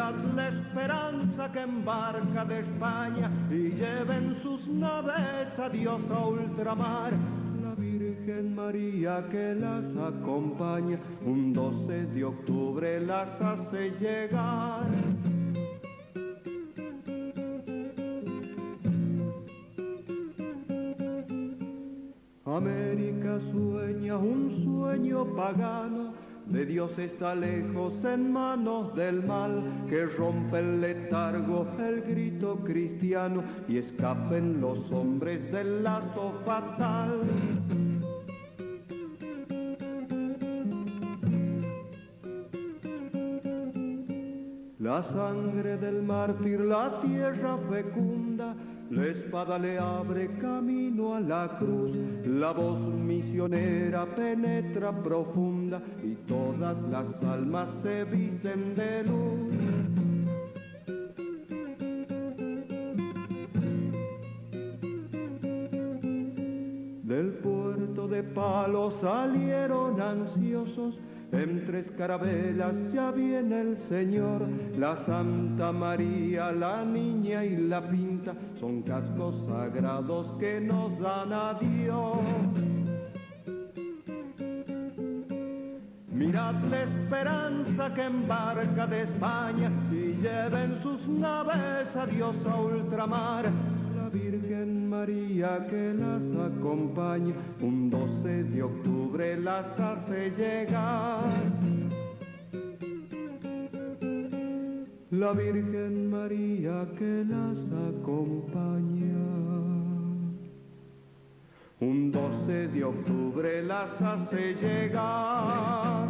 Mirad la esperanza que embarca de España y lleven sus naves a Dios a ultramar. La Virgen María que las acompaña, un 12 de octubre las hace llegar. América sueña un sueño pagano, de Dios está lejos en manos del mal, que rompe el letargo, el grito cristiano, y escapen los hombres del lazo fatal. La sangre del mártir, la tierra fecunda, la espada le abre camino a la cruz, la voz misionera penetra profunda y todas las almas se visten de luz. Del puerto de Palos salieron ansiosos, en 3 carabelas ya viene el Señor. La Santa María, la Niña y la Pinta son cascos sagrados que nos dan a Dios. Mirad la esperanza que embarca de España y lleven sus naves a Dios a ultramar. La Virgen María que las acompaña, un 12 de octubre las hace llegar. La Virgen María que las acompaña, un 12 de octubre las hace llegar.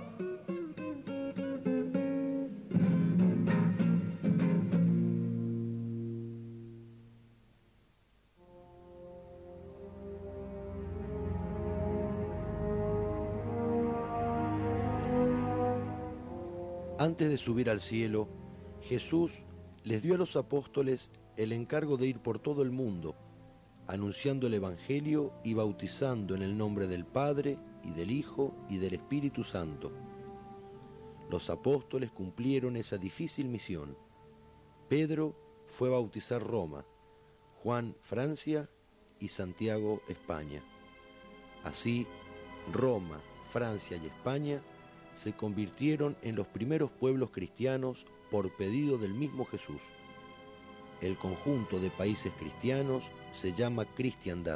Antes de subir al cielo, Jesús les dio a los apóstoles el encargo de ir por todo el mundo, anunciando el Evangelio y bautizando en el nombre del Padre, y del Hijo, y del Espíritu Santo. Los apóstoles cumplieron esa difícil misión. Pedro fue a bautizar Roma, Juan Francia y Santiago España. Así, Roma, Francia y España se convirtieron en los primeros pueblos cristianos por pedido del mismo Jesús. El conjunto de países cristianos se llama cristiandad.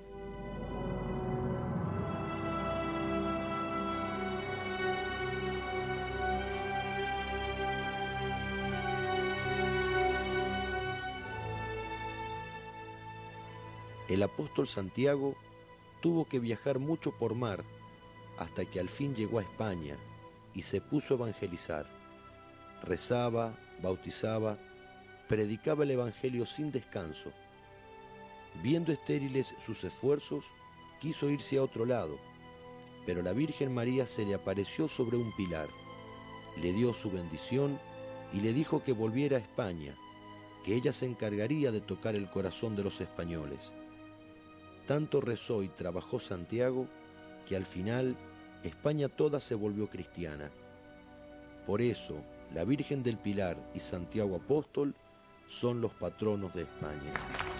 El apóstol Santiago tuvo que viajar mucho por mar hasta que al fin llegó a España y se puso a evangelizar. Rezaba, bautizaba, predicaba el Evangelio sin descanso. Viendo estériles sus esfuerzos, quiso irse a otro lado, pero la Virgen María se le apareció sobre un pilar, le dio su bendición y le dijo que volviera a España, que ella se encargaría de tocar el corazón de los españoles. Tanto rezó y trabajó Santiago que al final España toda se volvió cristiana. Por eso, la Virgen del Pilar y Santiago Apóstol son los patronos de España.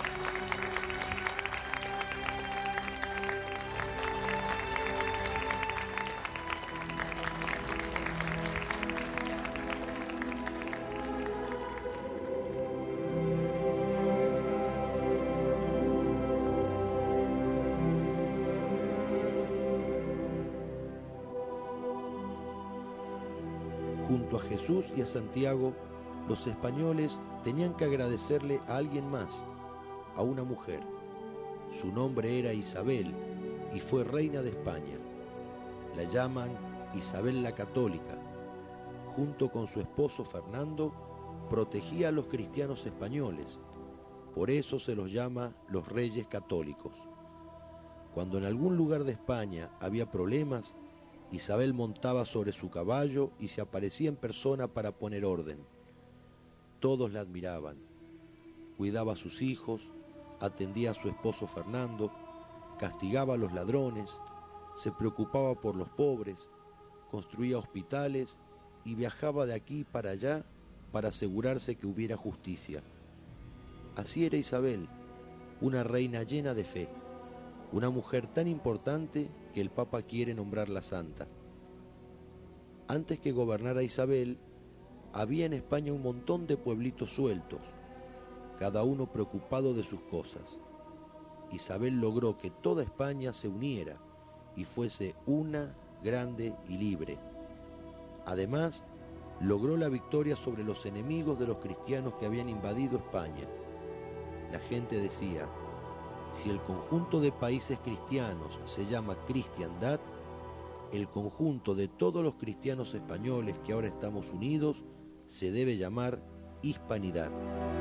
Junto a Jesús y a Santiago, los españoles tenían que agradecerle a alguien más, a una mujer. Su nombre era Isabel y fue reina de España. La llaman Isabel la Católica. Junto con su esposo Fernando, protegía a los cristianos españoles. Por eso se los llama los Reyes Católicos. Cuando en algún lugar de España había problemas, Isabel montaba sobre su caballo y se aparecía en persona para poner orden. Todos la admiraban. Cuidaba a sus hijos, atendía a su esposo Fernando, castigaba a los ladrones, se preocupaba por los pobres, construía hospitales y viajaba de aquí para allá para asegurarse que hubiera justicia. Así era Isabel, una reina llena de fe, una mujer tan importante que el Papa quiere nombrarla santa. Antes que gobernara Isabel, había en España un montón de pueblitos sueltos, cada uno preocupado de sus cosas. Isabel logró que toda España se uniera y fuese una, grande y libre. Además, logró la victoria sobre los enemigos de los cristianos que habían invadido España. La gente decía, si el conjunto de países cristianos se llama cristiandad, el conjunto de todos los cristianos españoles que ahora estamos unidos se debe llamar hispanidad.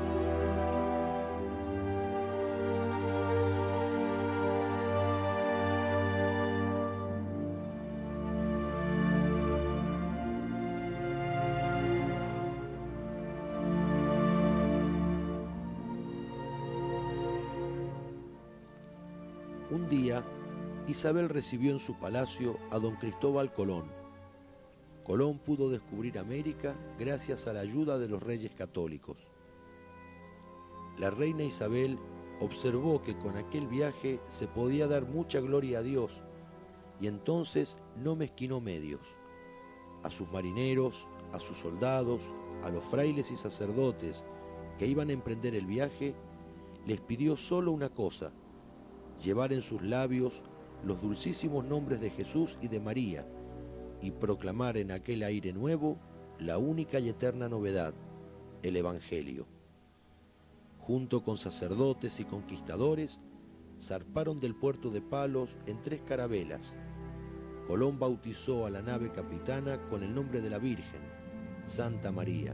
Un día, Isabel recibió en su palacio a don Cristóbal Colón. Colón pudo descubrir América gracias a la ayuda de los reyes católicos. La reina Isabel observó que con aquel viaje se podía dar mucha gloria a Dios y entonces no mezquinó medios. A sus marineros, a sus soldados, a los frailes y sacerdotes que iban a emprender el viaje, les pidió solo una cosa: llevar en sus labios los dulcísimos nombres de Jesús y de María y proclamar en aquel aire nuevo la única y eterna novedad, el Evangelio. Junto con sacerdotes y conquistadores, zarparon del puerto de Palos en 3 carabelas. Colón bautizó a la nave capitana con el nombre de la Virgen, Santa María.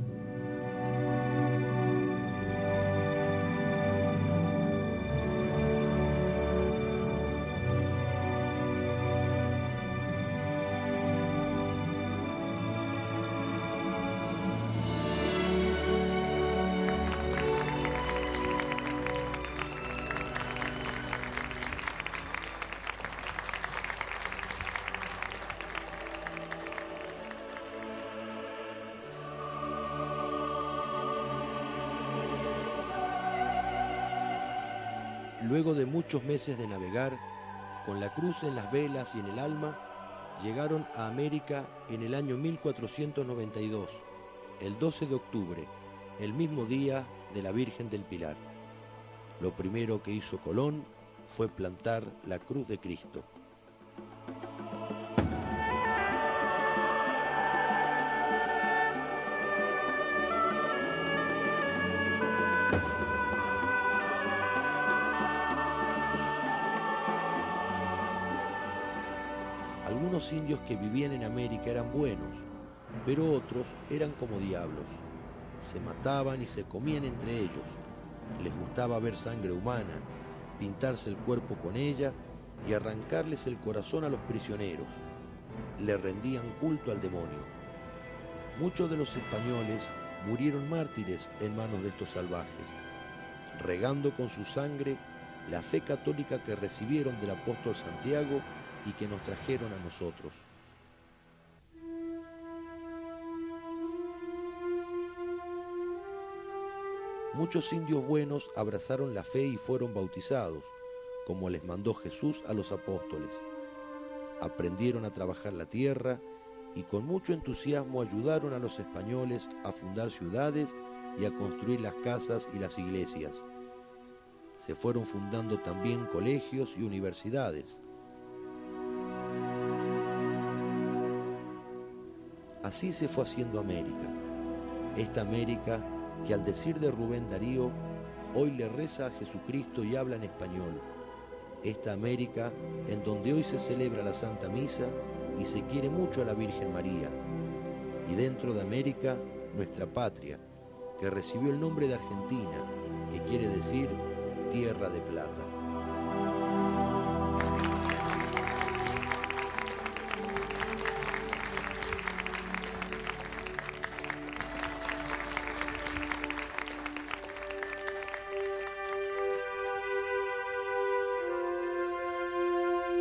Luego de muchos meses de navegar, con la cruz en las velas y en el alma, llegaron a América en el año 1492, el 12 de octubre, el mismo día de la Virgen del Pilar. Lo primero que hizo Colón fue plantar la cruz de Cristo. Algunos indios que vivían en América eran buenos, pero otros eran como diablos. Se mataban y se comían entre ellos. Les gustaba ver sangre humana, pintarse el cuerpo con ella y arrancarles el corazón a los prisioneros. Le rendían culto al demonio. Muchos de los españoles murieron mártires en manos de estos salvajes, regando con su sangre la fe católica que recibieron del apóstol Santiago y que nos trajeron a nosotros. Muchos indios buenos abrazaron la fe y fueron bautizados, como les mandó Jesús a los apóstoles. Aprendieron a trabajar la tierra y con mucho entusiasmo ayudaron a los españoles a fundar ciudades y a construir las casas y las iglesias. Se fueron fundando también colegios y universidades. Así se fue haciendo América, esta América que al decir de Rubén Darío, hoy le reza a Jesucristo y habla en español, esta América en donde hoy se celebra la Santa Misa y se quiere mucho a la Virgen María, y dentro de América nuestra patria, que recibió el nombre de Argentina, que quiere decir tierra de plata.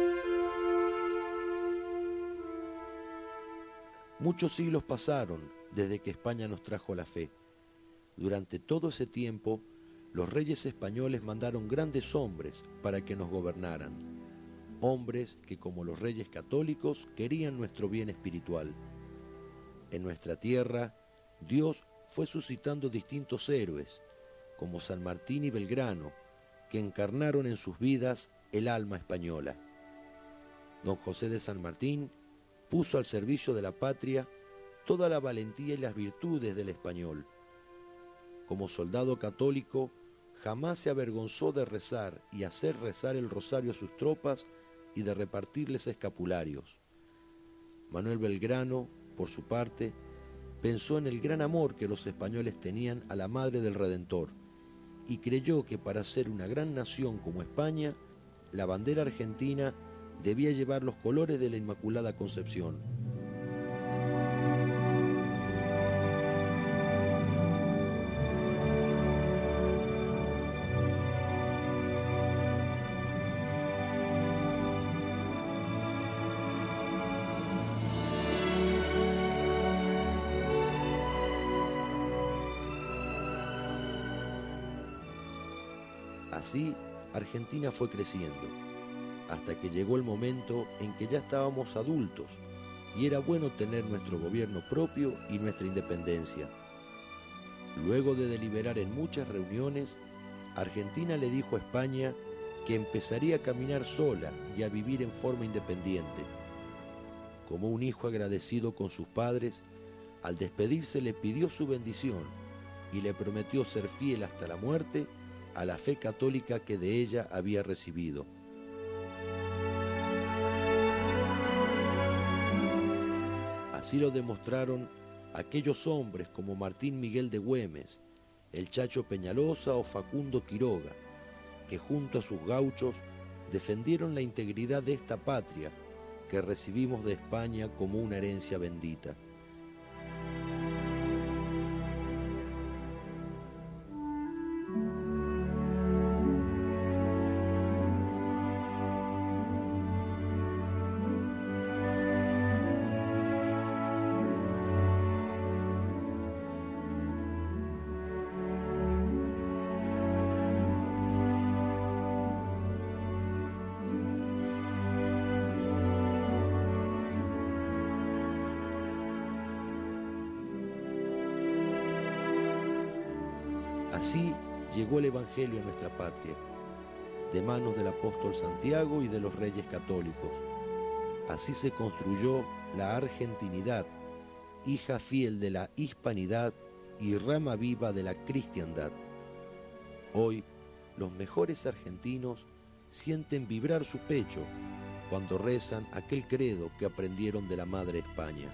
Muchos siglos pasaron desde que España nos trajo la fe. Durante todo ese tiempo, los reyes españoles mandaron grandes hombres para que nos gobernaran, hombres que, como los reyes católicos, querían nuestro bien espiritual. En nuestra tierra, Dios fue suscitando distintos héroes, como San Martín y Belgrano, que encarnaron en sus vidas el alma española. Don José de San Martín puso al servicio de la patria toda la valentía y las virtudes del español. Como soldado católico, jamás se avergonzó de rezar y hacer rezar el rosario a sus tropas y de repartirles escapularios. Manuel Belgrano, por su parte, pensó en el gran amor que los españoles tenían a la Madre del Redentor y creyó que para ser una gran nación como España, la bandera argentina debía llevar los colores de la Inmaculada Concepción. Así, Argentina fue creciendo, hasta que llegó el momento en que ya estábamos adultos y era bueno tener nuestro gobierno propio y nuestra independencia. Luego de deliberar en muchas reuniones, Argentina le dijo a España que empezaría a caminar sola y a vivir en forma independiente. Como un hijo agradecido con sus padres, al despedirse le pidió su bendición y le prometió ser fiel hasta la muerte a la fe católica que de ella había recibido. Así lo demostraron aquellos hombres como Martín Miguel de Güemes, el Chacho Peñalosa o Facundo Quiroga, que junto a sus gauchos defendieron la integridad de esta patria que recibimos de España como una herencia bendita. Así llegó el Evangelio a nuestra patria, de manos del apóstol Santiago y de los reyes católicos. Así se construyó la argentinidad, hija fiel de la hispanidad y rama viva de la cristiandad. Hoy, los mejores argentinos sienten vibrar su pecho cuando rezan aquel credo que aprendieron de la Madre España.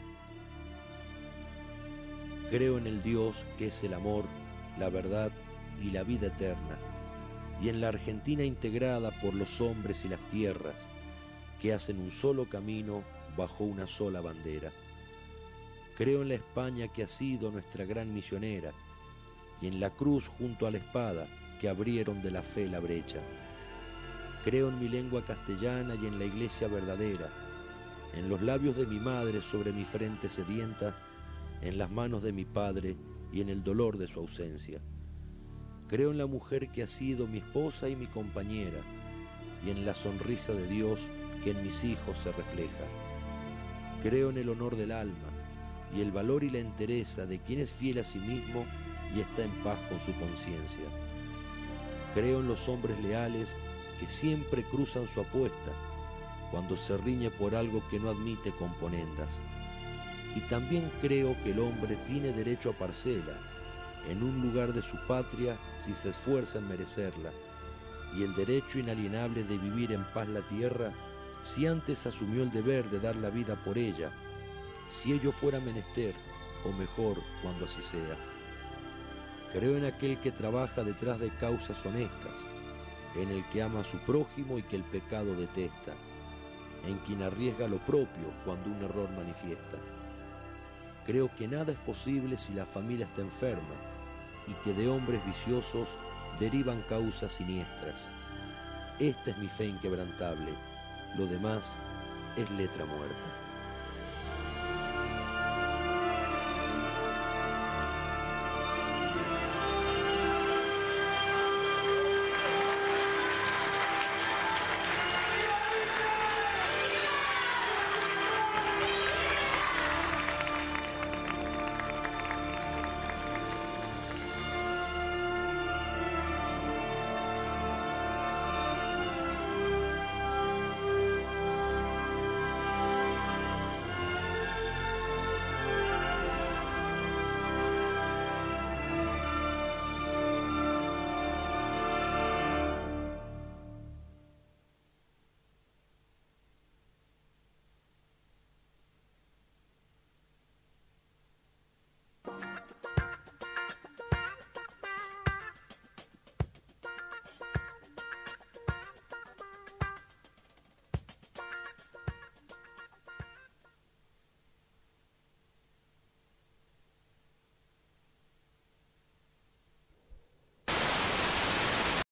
Creo en el Dios que es el amor, la verdad y la vida eterna, y en la Argentina integrada por los hombres y las tierras, que hacen un solo camino bajo una sola bandera. Creo en la España que ha sido nuestra gran misionera, y en la cruz junto a la espada que abrieron de la fe la brecha. Creo en mi lengua castellana y en la iglesia verdadera, en los labios de mi madre sobre mi frente sedienta, en las manos de mi padre y en el dolor de su ausencia. Creo en la mujer que ha sido mi esposa y mi compañera, y en la sonrisa de Dios que en mis hijos se refleja. Creo en el honor del alma y el valor y la entereza de quien es fiel a sí mismo y está en paz con su conciencia. Creo en los hombres leales que siempre cruzan su apuesta cuando se riñe por algo que no admite componendas. Y también creo que el hombre tiene derecho a parcela en un lugar de su patria si se esfuerza en merecerla, y el derecho inalienable de vivir en paz la tierra si antes asumió el deber de dar la vida por ella, si ello fuera menester, o mejor, cuando así sea. Creo en aquel que trabaja detrás de causas honestas, en el que ama a su prójimo y que el pecado detesta, en quien arriesga lo propio cuando un error manifiesta. Creo que nada es posible si la familia está enferma y que de hombres viciosos derivan causas siniestras. Esta es mi fe inquebrantable, lo demás es letra muerta.